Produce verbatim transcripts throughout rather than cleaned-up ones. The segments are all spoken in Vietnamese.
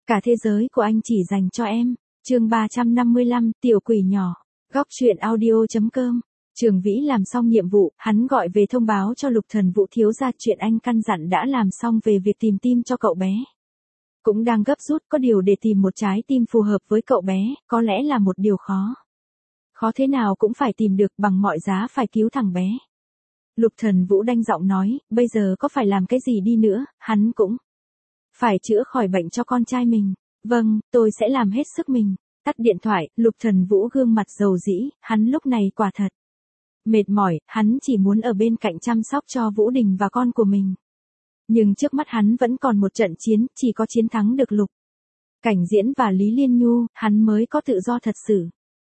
Cả thế giới của anh chỉ dành cho em. Chương ba trăm năm mươi lăm, tiểu quỷ nhỏ. Góc truyện audio chấm com. Trường Vĩ làm xong nhiệm vụ, hắn gọi về thông báo cho Lục Thần Vũ thiếu gia chuyện anh căn dặn đã làm xong về việc tìm tim cho cậu bé. Cũng đang gấp rút, có điều để tìm một trái tim phù hợp với cậu bé, có lẽ là một điều khó. Khó thế nào cũng phải tìm được, bằng mọi giá phải cứu thằng bé. Lục Thần Vũ đanh giọng nói, bây giờ có phải làm cái gì đi nữa, hắn cũng phải chữa khỏi bệnh cho con trai mình. Vâng, tôi sẽ làm hết sức mình. Tắt điện thoại, Lục Thần Vũ gương mặt dầu dĩ, hắn lúc này quả thật mệt mỏi, hắn chỉ muốn ở bên cạnh chăm sóc cho Vũ Đình và con của mình. Nhưng trước mắt hắn vẫn còn một trận chiến, chỉ có chiến thắng được Lục Cảnh Diễn và Lý Liên Nhu, hắn mới có tự do thật sự.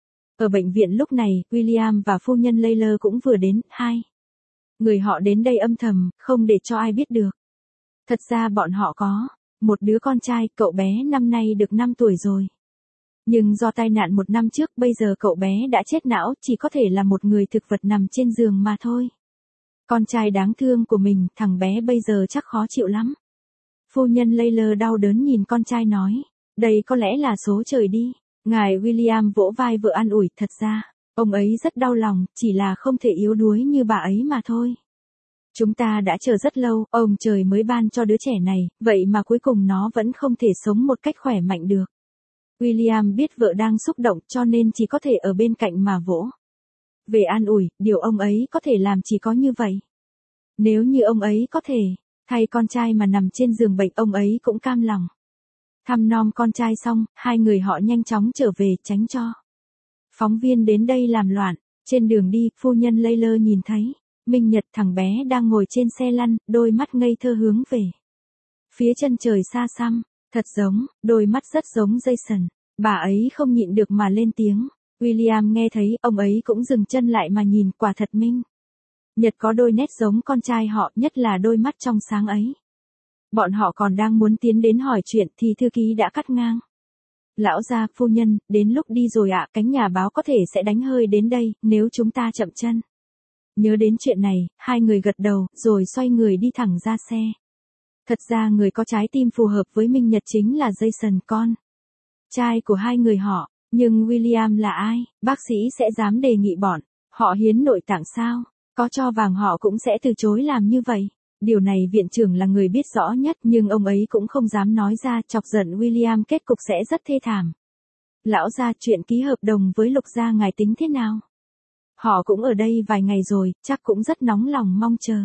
Ở bệnh viện lúc này, William và phu nhân Layla cũng vừa đến, hai người họ đến đây âm thầm, không để cho ai biết được. Thật ra bọn họ có một đứa con trai, cậu bé năm nay được năm tuổi rồi. Nhưng do tai nạn một năm trước, bây giờ cậu bé đã chết não, chỉ có thể là một người thực vật nằm trên giường mà thôi. Con trai đáng thương của mình, thằng bé bây giờ chắc khó chịu lắm. Phu nhân Layla đau đớn nhìn con trai nói, đây có lẽ là số trời đi. Ngài William vỗ vai vợ an ủi, thật ra, ông ấy rất đau lòng, chỉ là không thể yếu đuối như bà ấy mà thôi. Chúng ta đã chờ rất lâu, ông trời mới ban cho đứa trẻ này, vậy mà cuối cùng nó vẫn không thể sống một cách khỏe mạnh được. William biết vợ đang xúc động cho nên chỉ có thể ở bên cạnh mà vỗ về an ủi, điều ông ấy có thể làm chỉ có như vậy. Nếu như ông ấy có thể thay con trai mà nằm trên giường bệnh, ông ấy cũng cam lòng. Thăm nom con trai xong, hai người họ nhanh chóng trở về, tránh cho phóng viên đến đây làm loạn. Trên đường đi, phu nhân Layla nhìn thấy Minh Nhật, thằng bé đang ngồi trên xe lăn, đôi mắt ngây thơ hướng về phía chân trời xa xăm, thật giống, đôi mắt rất giống Jason. Bà ấy không nhịn được mà lên tiếng. William nghe thấy, ông ấy cũng dừng chân lại mà nhìn, quả thật Minh Nhật có đôi nét giống con trai họ, nhất là đôi mắt trong sáng ấy. Bọn họ còn đang muốn tiến đến hỏi chuyện thì thư ký đã cắt ngang. Lão gia, phu nhân, đến lúc đi rồi ạ, cánh nhà báo có thể sẽ đánh hơi đến đây, nếu chúng ta chậm chân. Nhớ đến chuyện này, hai người gật đầu, rồi xoay người đi thẳng ra xe. Thật ra người có trái tim phù hợp với Minh Nhật chính là Jason, con trai của hai người họ. Nhưng William là ai? Bác sĩ sẽ dám đề nghị bọn họ hiến nội tạng sao? Có cho vàng họ cũng sẽ từ chối làm như vậy. Điều này viện trưởng là người biết rõ nhất, nhưng ông ấy cũng không dám nói ra, chọc giận William, kết cục sẽ rất thê thảm. Lão gia, chuyện ký hợp đồng với Lục gia ngài tính thế nào? Họ cũng ở đây vài ngày rồi, chắc cũng rất nóng lòng mong chờ.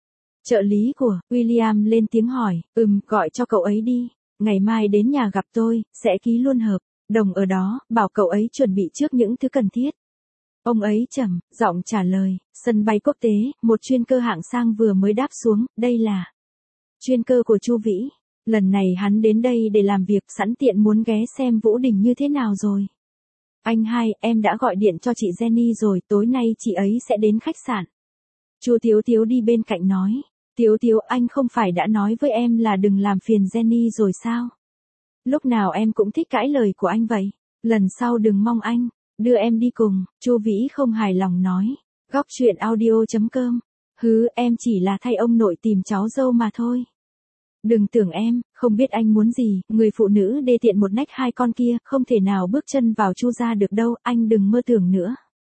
Trợ lý của William lên tiếng hỏi, ừm, gọi cho cậu ấy đi. Ngày mai đến nhà gặp tôi, sẽ ký luôn hợp đồng ở đó, bảo cậu ấy chuẩn bị trước những thứ cần thiết. Ông ấy trầm giọng trả lời, sân bay quốc tế, một chuyên cơ hạng sang vừa mới đáp xuống, đây là chuyên cơ của Chu Vĩ. Lần này hắn đến đây để làm việc, sẵn tiện muốn ghé xem Vũ Đình như thế nào rồi. Anh hai, em đã gọi điện cho chị Jenny rồi, tối nay chị ấy sẽ đến khách sạn. Chu Tiếu Tiếu đi bên cạnh nói, Tiếu Tiếu, anh không phải đã nói với em là đừng làm phiền Jenny rồi sao? Lúc nào em cũng thích cãi lời của anh vậy, lần sau đừng mong anh đưa em đi cùng. Chu Vĩ không hài lòng nói, góc truyện audio chấm com. Hứ, em chỉ là thay ông nội tìm cháu dâu mà thôi. Đừng tưởng em không biết anh muốn gì, người phụ nữ đê tiện một nách hai con kia không thể nào bước chân vào Chu gia được đâu, anh đừng mơ tưởng nữa.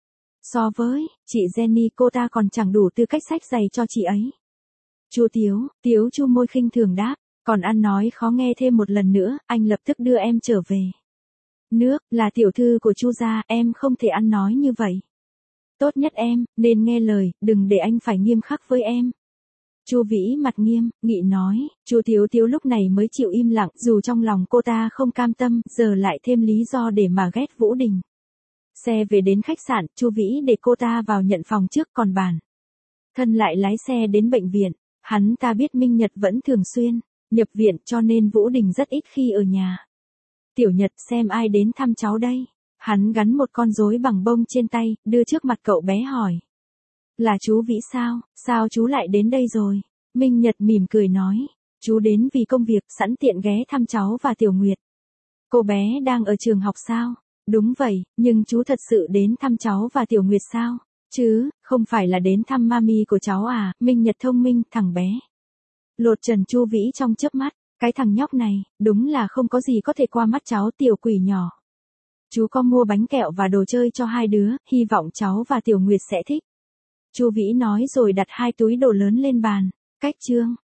So với chị Jenny, cô ta còn chẳng đủ tư cách xách giày cho chị ấy. Chu Tiếu Tiếu chu môi khinh thường đáp, còn ăn nói khó nghe thêm một lần nữa, anh lập tức đưa em trở về nước, là tiểu thư của Chu gia, em không thể ăn nói như vậy. Tốt nhất em nên nghe lời, đừng để anh phải nghiêm khắc với em. Chu Vĩ mặt nghiêm nghị nói. Chu Tiếu Tiếu lúc này mới chịu im lặng, dù trong lòng cô ta không cam tâm, giờ lại thêm lý do để mà ghét Vũ Đình. Xe về đến khách sạn, Chu Vĩ để cô ta vào nhận phòng trước, còn bản thân lại lái xe đến bệnh viện. Hắn ta biết Minh Nhật vẫn thường xuyên nhập viện, cho nên Vũ Đình rất ít khi ở nhà. Tiểu Nhật, xem ai đến thăm cháu đây. Hắn gắn một con rối bằng bông trên tay, đưa trước mặt cậu bé hỏi. Là chú Vĩ sao, sao chú lại đến đây rồi? Minh Nhật mỉm cười nói, chú đến vì công việc, sẵn tiện ghé thăm cháu và Tiểu Nguyệt. Cô bé đang ở trường học sao? Đúng vậy, nhưng chú thật sự đến thăm cháu và Tiểu Nguyệt sao? Chứ, không phải là đến thăm mami của cháu à? Minh Nhật thông minh, thằng bé lột trần Chu Vĩ trong chớp mắt. Cái thằng nhóc này, đúng là không có gì có thể qua mắt cháu tiểu quỷ nhỏ. Chú có mua bánh kẹo và đồ chơi cho hai đứa, hy vọng cháu và Tiểu Nguyệt sẽ thích. Chu Vĩ nói rồi đặt hai túi đồ lớn lên bàn. Cách chương